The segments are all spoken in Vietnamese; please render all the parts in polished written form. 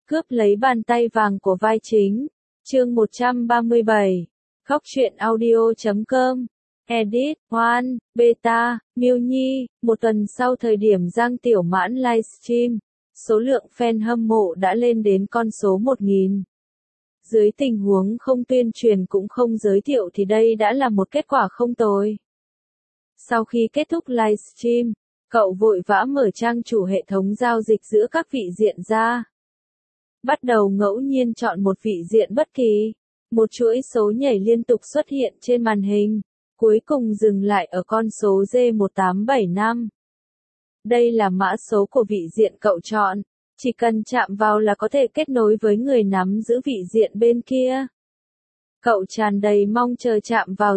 Cướp lấy bàn tay vàng của vai chính. Chương 137. Khóc chuyện audio.com. Edit, One, Beta, Miu Nhi. Một tuần sau thời điểm Giang Tiểu Mãn livestream, số lượng fan hâm mộ đã lên đến con số 1.000. Dưới tình huống không tuyên truyền cũng không giới thiệu thì đây đã là một kết quả không tồi. Sau khi kết thúc livestream, cậu vội vã mở trang chủ hệ thống giao dịch giữa các vị diện ra. Bắt đầu ngẫu nhiên chọn một vị diện bất kỳ. Một chuỗi số nhảy liên tục xuất hiện trên màn hình, cuối cùng dừng lại ở con số J1875. Đây là mã số của vị diện cậu chọn, chỉ cần chạm vào là có thể kết nối với người nắm giữ vị diện bên kia. Cậu tràn đầy mong chờ chạm vào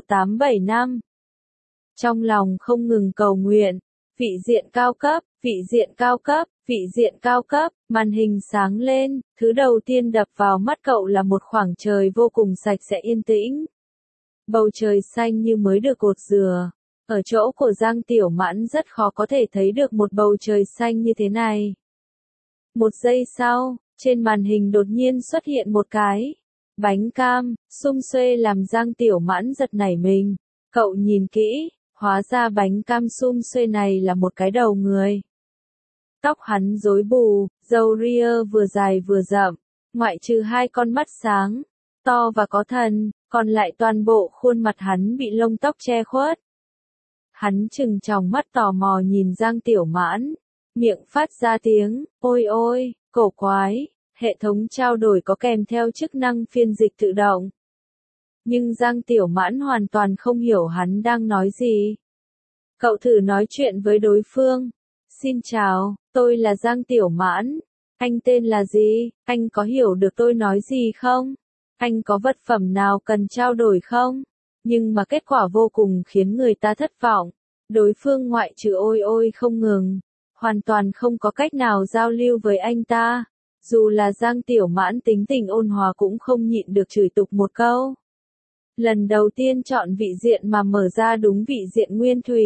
J1875. Trong lòng không ngừng cầu nguyện, vị diện cao cấp, vị diện cao cấp, vị diện cao cấp, màn hình sáng lên, thứ đầu tiên đập vào mắt cậu là một khoảng trời vô cùng sạch sẽ yên tĩnh. Bầu trời xanh như mới được cột dừa. Ở chỗ của Giang Tiểu Mãn rất khó có thể thấy được một bầu trời xanh như thế này. Một giây sau, trên màn hình đột nhiên xuất hiện một cái bánh cam, sum suê làm Giang Tiểu Mãn giật nảy mình. Cậu nhìn kỹ, hóa ra bánh cam sum suê này là một cái đầu người. Tóc hắn rối bù, râu ria vừa dài vừa rậm, ngoại trừ hai con mắt sáng, to và có thần, còn lại toàn bộ khuôn mặt hắn bị lông tóc che khuất. Hắn trừng tròng mắt tò mò nhìn Giang Tiểu Mãn, miệng phát ra tiếng, ôi ôi, cổ quái, hệ thống trao đổi có kèm theo chức năng phiên dịch tự động. Nhưng Giang Tiểu Mãn hoàn toàn không hiểu hắn đang nói gì. Cậu thử nói chuyện với đối phương. Xin chào, tôi là Giang Tiểu Mãn. Anh tên là gì? Anh có hiểu được tôi nói gì không? Anh có vật phẩm nào cần trao đổi không? Nhưng mà kết quả vô cùng khiến người ta thất vọng. Đối phương ngoại trừ ôi ôi không ngừng, hoàn toàn không có cách nào giao lưu với anh ta. Dù là Giang Tiểu Mãn tính tình ôn hòa cũng không nhịn được chửi tục một câu. Lần đầu tiên chọn vị diện mà mở ra đúng vị diện nguyên thủy.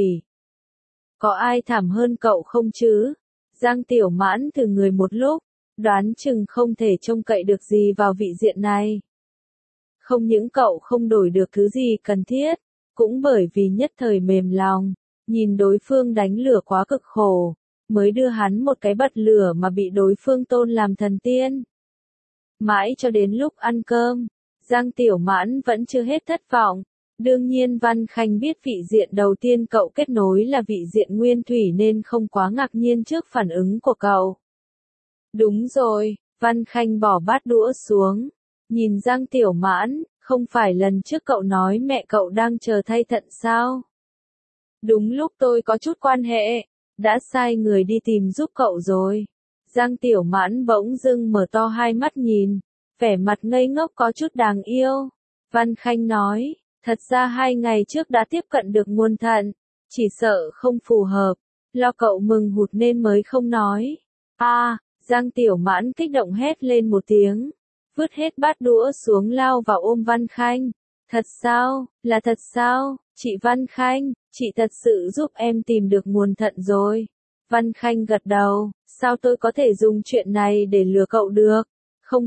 Có ai thảm hơn cậu không chứ? Giang Tiểu Mãn thử người một lúc, đoán chừng không thể trông cậy được gì vào vị diện này. Không những cậu không đổi được thứ gì cần thiết, cũng bởi vì nhất thời mềm lòng, nhìn đối phương đánh lửa quá cực khổ, mới đưa hắn một cái bật lửa mà bị đối phương tôn làm thần tiên. Mãi cho đến lúc ăn cơm, Giang Tiểu Mãn vẫn chưa hết thất vọng. Đương nhiên Văn Khanh biết vị diện đầu tiên cậu kết nối là vị diện nguyên thủy nên không quá ngạc nhiên trước phản ứng của cậu. Đúng rồi, Văn Khanh bỏ bát đũa xuống, nhìn Giang Tiểu Mãn, không phải lần trước cậu nói mẹ cậu đang chờ thay thận sao? Đúng lúc tôi có chút quan hệ, đã sai người đi tìm giúp cậu rồi. Giang Tiểu Mãn bỗng dưng mở to hai mắt nhìn, vẻ mặt ngây ngốc có chút đáng yêu. Văn Khanh nói, thật ra 2 ngày trước đã tiếp cận được nguồn thận, chỉ sợ không phù hợp, lo cậu mừng hụt nên mới không nói. Giang Tiểu Mãn kích động hét lên một tiếng, vứt hết bát đũa xuống lao vào ôm Văn Khanh. Thật sao, là thật sao, chị Văn Khanh, chị thật sự giúp em tìm được nguồn thận rồi. Văn Khanh gật đầu, sao tôi có thể dùng chuyện này để lừa cậu được? Không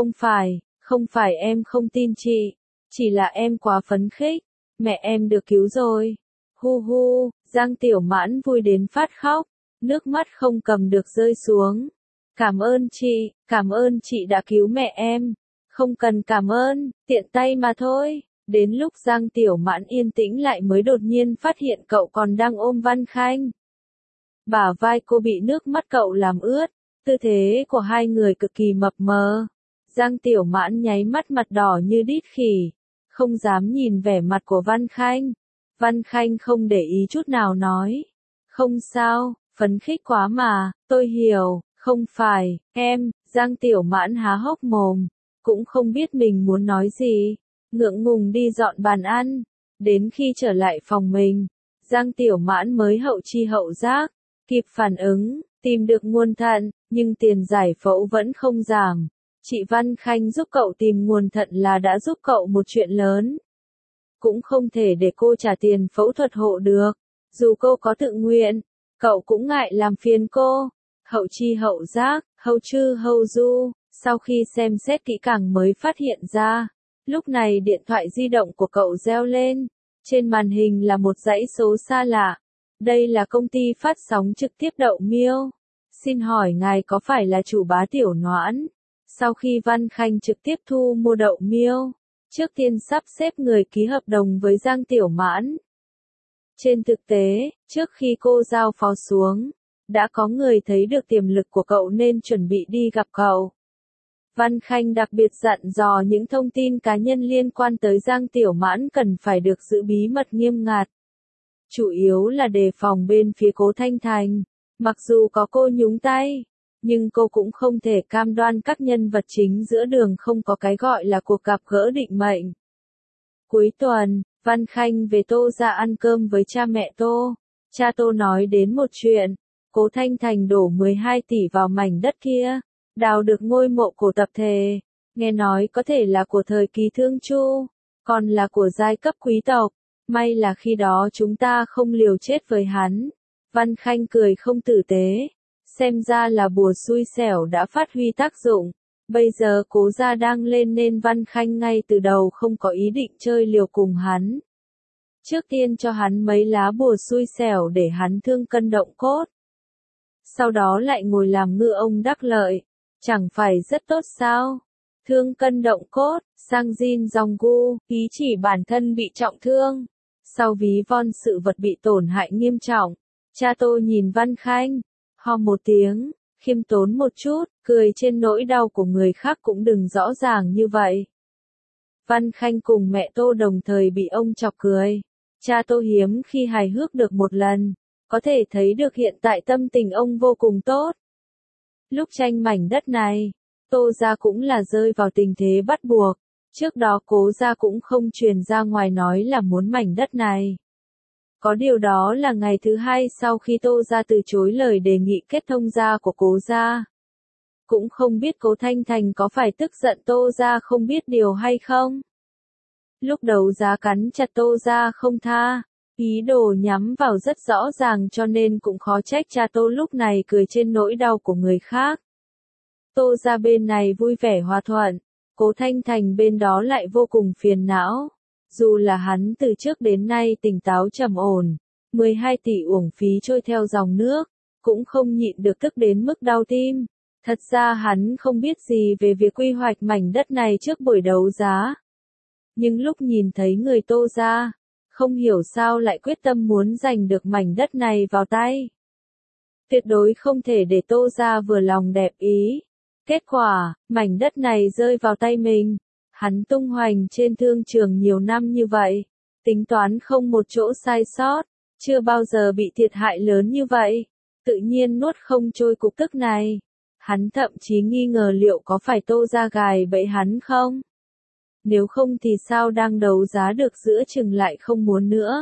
phải em không tin chị. Chỉ là em quá phấn khích, mẹ em được cứu rồi. Hu hu, Giang Tiểu Mãn vui đến phát khóc, nước mắt không cầm được rơi xuống. Cảm ơn chị đã cứu mẹ em. Không cần cảm ơn, tiện tay mà thôi. Đến lúc Giang Tiểu Mãn yên tĩnh lại mới đột nhiên phát hiện cậu còn đang ôm Văn Khanh. Bả vai cô bị nước mắt cậu làm ướt, tư thế của hai người cực kỳ mập mờ. Giang Tiểu Mãn nháy mắt mặt đỏ như đít khỉ, không dám nhìn vẻ mặt của Văn Khanh. Văn Khanh không để ý chút nào nói, không sao, phấn khích quá mà, tôi hiểu, không phải, em. Giang Tiểu Mãn há hốc mồm, cũng không biết mình muốn nói gì, ngượng ngùng đi dọn bàn ăn. Đến khi trở lại phòng mình, Giang Tiểu Mãn mới hậu chi hậu giác, kịp phản ứng, tìm được nguồn thận, nhưng tiền giải phẫu vẫn không giảm. Chị Văn Khanh giúp cậu tìm nguồn thận là đã giúp cậu một chuyện lớn. Cũng không thể để cô trả tiền phẫu thuật hộ được. Dù cô có tự nguyện, cậu cũng ngại làm phiền cô. Hậu chi hậu giác, Hầu Trư Hầu Du, sau khi xem xét kỹ càng mới phát hiện ra. Lúc này điện thoại di động của cậu reo lên. Trên màn hình là một dãy số xa lạ. Đây là công ty phát sóng trực tiếp Đậu Miêu. Xin hỏi ngài có phải là chủ Bá Tiểu Noãn? Sau khi Văn Khanh trực tiếp thu mua Đậu Miêu, trước tiên sắp xếp người ký hợp đồng với Giang Tiểu Mãn. Trên thực tế, trước khi cô giao phó xuống, đã có người thấy được tiềm lực của cậu nên chuẩn bị đi gặp cậu. Văn Khanh đặc biệt dặn dò những thông tin cá nhân liên quan tới Giang Tiểu Mãn cần phải được giữ bí mật nghiêm ngặt. Chủ yếu là đề phòng bên phía Cố Thanh Thành. Mặc dù có cô nhúng tay, nhưng cô cũng không thể cam đoan các nhân vật chính giữa đường không có cái gọi là cuộc gặp gỡ định mệnh. Cuối tuần, Văn Khanh về Tô ra ăn cơm với cha mẹ Tô. Cha Tô nói đến một chuyện, Cố Thanh Thành đổ 12 tỷ vào mảnh đất kia, đào được ngôi mộ cổ tập thể, nghe nói có thể là của thời kỳ Thương Chu, còn là của giai cấp quý tộc, may là khi đó chúng ta không liều chết với hắn. Văn Khanh cười không tử tế, xem ra là bùa xui xẻo đã phát huy tác dụng, bây giờ Cố gia đang lên nên Văn Khanh ngay từ đầu không có ý định chơi liều cùng hắn. Trước tiên cho hắn mấy lá bùa xui xẻo để hắn thương cân động cốt. Sau đó lại ngồi làm ngư ông đắc lợi, chẳng phải rất tốt sao? Thương cân động cốt, sang Jin dòng gu, ý chỉ bản thân bị trọng thương. Sau ví von sự vật bị tổn hại nghiêm trọng, cha Tô nhìn Văn Khanh, ho một tiếng, khiêm tốn một chút, cười trên nỗi đau của người khác cũng đừng rõ ràng như vậy. Văn Khanh cùng mẹ Tô đồng thời bị ông chọc cười. Cha Tô hiếm khi hài hước được một lần, có thể thấy được hiện tại tâm tình ông vô cùng tốt. Lúc tranh mảnh đất này, Tô gia cũng là rơi vào tình thế bắt buộc. Trước đó Cố gia cũng không truyền ra ngoài nói là muốn mảnh đất này. Có điều đó là ngày thứ hai sau khi Tô gia từ chối lời đề nghị kết thông gia của Cố gia. Cũng không biết Cố Thanh Thành có phải tức giận Tô gia không biết điều hay không. Lúc đấu giá cắn chặt Tô gia không tha, ý đồ nhắm vào rất rõ ràng cho nên cũng khó trách cha Tô lúc này cười trên nỗi đau của người khác. Tô gia bên này vui vẻ hòa thuận, Cố Thanh Thành bên đó lại vô cùng phiền não. Dù là hắn từ trước đến nay tỉnh táo trầm ổn, 12 tỷ uổng phí trôi theo dòng nước, cũng không nhịn được tức đến mức đau tim. Thật ra hắn không biết gì về việc quy hoạch mảnh đất này trước buổi đấu giá. Nhưng lúc nhìn thấy người Tô gia, không hiểu sao lại quyết tâm muốn giành được mảnh đất này vào tay. Tuyệt đối không thể để Tô gia vừa lòng đẹp ý. Kết quả, mảnh đất này rơi vào tay mình. Hắn tung hoành trên thương trường nhiều năm như vậy, tính toán không một chỗ sai sót, chưa bao giờ bị thiệt hại lớn như vậy, tự nhiên nuốt không trôi cục tức này. Hắn thậm chí nghi ngờ liệu có phải Tô gia gài bẫy hắn không? Nếu không thì sao đang đấu giá được giữa chừng lại không muốn nữa.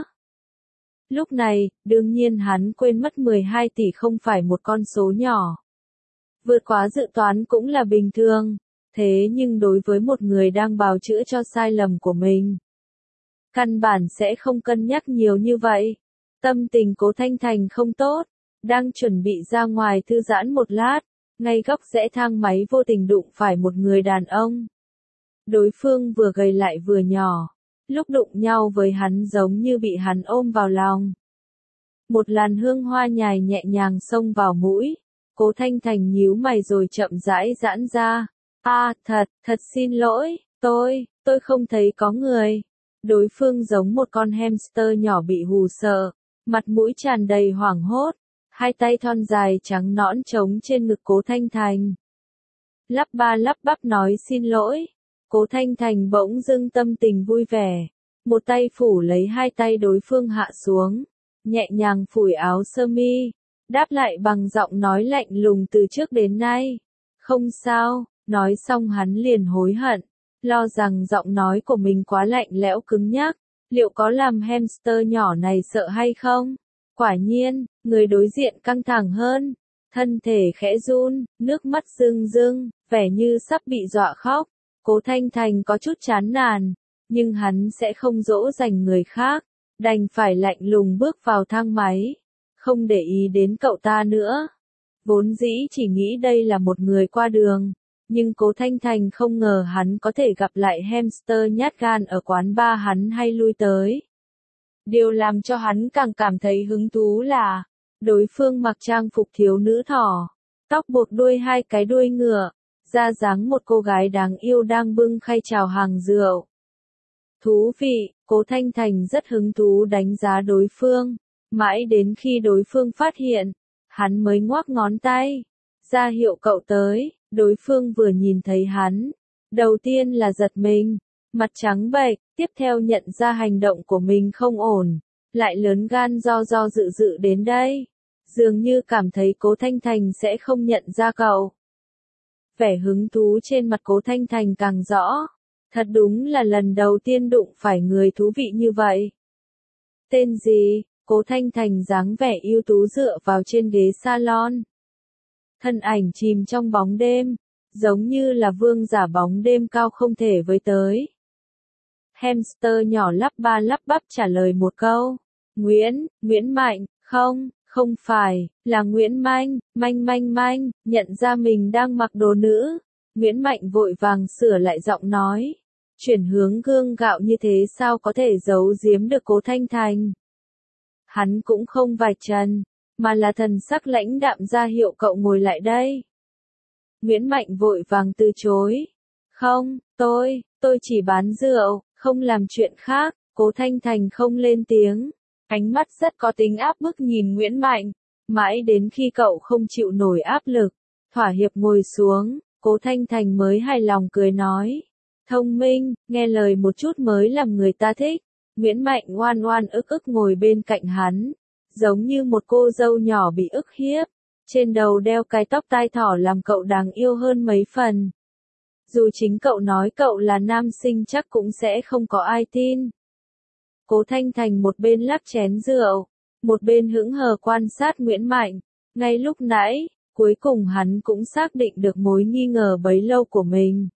Lúc này, đương nhiên hắn quên mất 12 tỷ không phải một con số nhỏ. Vượt quá dự toán cũng là bình thường. Thế nhưng đối với một người đang bào chữa cho sai lầm của mình, căn bản sẽ không cân nhắc nhiều như vậy. Tâm tình Cố Thanh Thành không tốt, đang chuẩn bị ra ngoài thư giãn một lát, ngay góc rẽ thang máy vô tình đụng phải một người đàn ông. Đối phương vừa gầy lại vừa nhỏ, lúc đụng nhau với hắn giống như bị hắn ôm vào lòng. Một làn hương hoa nhài nhẹ nhàng xông vào mũi, Cố Thanh Thành nhíu mày rồi chậm rãi giãn ra. Thật xin lỗi, tôi không thấy có người. Đối phương giống một con hamster nhỏ bị hù sợ, mặt mũi tràn đầy hoảng hốt, hai tay thon dài trắng nõn trống trên ngực Cố Thanh Thành. Lắp ba lắp bắp nói xin lỗi, Cố Thanh Thành bỗng dưng tâm tình vui vẻ, một tay phủ lấy hai tay đối phương hạ xuống, nhẹ nhàng phủi áo sơ mi, đáp lại bằng giọng nói lạnh lùng từ trước đến nay. Không sao. Nói xong hắn liền hối hận, lo rằng giọng nói của mình quá lạnh lẽo cứng nhắc, liệu có làm hamster nhỏ này sợ hay không? Quả nhiên, người đối diện căng thẳng hơn, thân thể khẽ run, nước mắt rưng rưng, vẻ như sắp bị dọa khóc. Cố Thanh Thành có chút chán nản, nhưng hắn sẽ không dỗ dành người khác, đành phải lạnh lùng bước vào thang máy, không để ý đến cậu ta nữa. Vốn dĩ chỉ nghĩ đây là một người qua đường, nhưng Cố Thanh Thành không ngờ hắn có thể gặp lại hamster nhát gan ở quán bar hắn hay lui tới. Điều làm cho hắn càng cảm thấy hứng thú là, đối phương mặc trang phục thiếu nữ thỏ, tóc buộc đuôi hai cái đuôi ngựa, ra dáng một cô gái đáng yêu đang bưng khay chào hàng rượu. Thú vị, Cố Thanh Thành rất hứng thú đánh giá đối phương, mãi đến khi đối phương phát hiện, hắn mới ngoắc ngón tay, ra hiệu cậu tới. Đối phương vừa nhìn thấy hắn, đầu tiên là giật mình, mặt trắng bệch, tiếp theo nhận ra hành động của mình không ổn, lại lớn gan do dự đến đây, dường như cảm thấy Cố Thanh Thành sẽ không nhận ra cậu. Vẻ hứng thú trên mặt Cố Thanh Thành càng rõ, thật đúng là lần đầu tiên đụng phải người thú vị như vậy. Tên gì? Cố Thanh Thành dáng vẻ ưu tú dựa vào trên ghế salon. Thân ảnh chìm trong bóng đêm, giống như là vương giả bóng đêm cao không thể với tới. Hamster nhỏ lắp ba lắp bắp trả lời một câu. Nguyễn Mạnh, không phải, là Nguyễn Manh, Manh, nhận ra mình đang mặc đồ nữ. Nguyễn Mạnh vội vàng sửa lại giọng nói. Chuyển hướng gương gạo như thế sao có thể giấu giếm được Cố Thanh Thành. Hắn cũng không vạch trần, mà là thần sắc lãnh đạm ra hiệu cậu ngồi lại đây. Nguyễn Mạnh vội vàng từ chối. Không, tôi chỉ bán rượu, không làm chuyện khác. Cố Thanh Thành không lên tiếng, ánh mắt rất có tính áp bức nhìn Nguyễn Mạnh, mãi đến khi cậu không chịu nổi áp lực, thỏa hiệp ngồi xuống, Cố Thanh Thành mới hài lòng cười nói. Thông minh, nghe lời một chút mới làm người ta thích. Nguyễn Mạnh oan ức ngồi bên cạnh hắn, giống như một cô dâu nhỏ bị ức hiếp, trên đầu đeo cái tóc tai thỏ làm cậu đáng yêu hơn mấy phần. Dù chính cậu nói cậu là nam sinh chắc cũng sẽ không có ai tin. Cố Thanh Thành một bên lắc chén rượu, một bên hững hờ quan sát Nguyễn Mạnh, ngay lúc nãy, cuối cùng hắn cũng xác định được mối nghi ngờ bấy lâu của mình.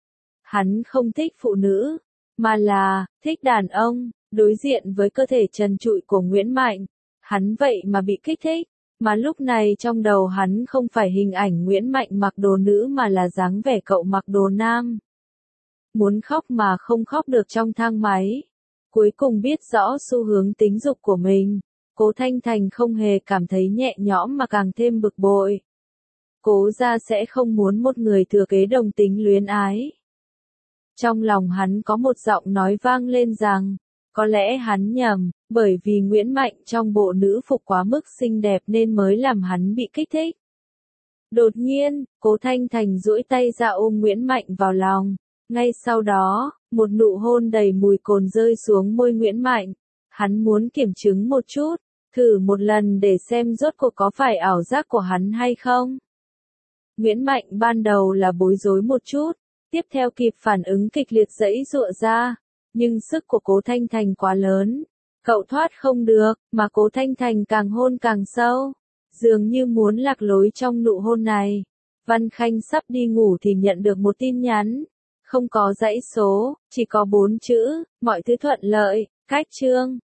Hắn không thích phụ nữ, mà là, thích đàn ông. Đối diện với cơ thể trần trụi của Nguyễn Mạnh, hắn vậy mà bị kích thích, mà lúc này trong đầu hắn không phải hình ảnh Nguyễn Mạnh mặc đồ nữ mà là dáng vẻ cậu mặc đồ nam. Muốn khóc mà không khóc được trong thang máy. Cuối cùng biết rõ xu hướng tính dục của mình, Cố Thanh Thành không hề cảm thấy nhẹ nhõm mà càng thêm bực bội. Cố gia sẽ không muốn một người thừa kế đồng tính luyến ái. Trong lòng hắn có một giọng nói vang lên rằng, có lẽ hắn nhầm, bởi vì Nguyễn Mạnh trong bộ nữ phục quá mức xinh đẹp nên mới làm hắn bị kích thích. Đột nhiên, Cố Thanh Thành duỗi tay ra ôm Nguyễn Mạnh vào lòng. Ngay sau đó, một nụ hôn đầy mùi cồn rơi xuống môi Nguyễn Mạnh. Hắn muốn kiểm chứng một chút, thử một lần để xem rốt cuộc có phải ảo giác của hắn hay không. Nguyễn Mạnh ban đầu là bối rối một chút, tiếp theo kịp phản ứng kịch liệt giãy giụa ra. Nhưng sức của Cố Thanh Thành quá lớn, cậu thoát không được, mà Cố Thanh Thành càng hôn càng sâu, dường như muốn lạc lối trong nụ hôn này. Văn Khanh sắp đi ngủ thì nhận được một tin nhắn, không có dãy số, chỉ có 4 chữ, mọi thứ thuận lợi, cách chương.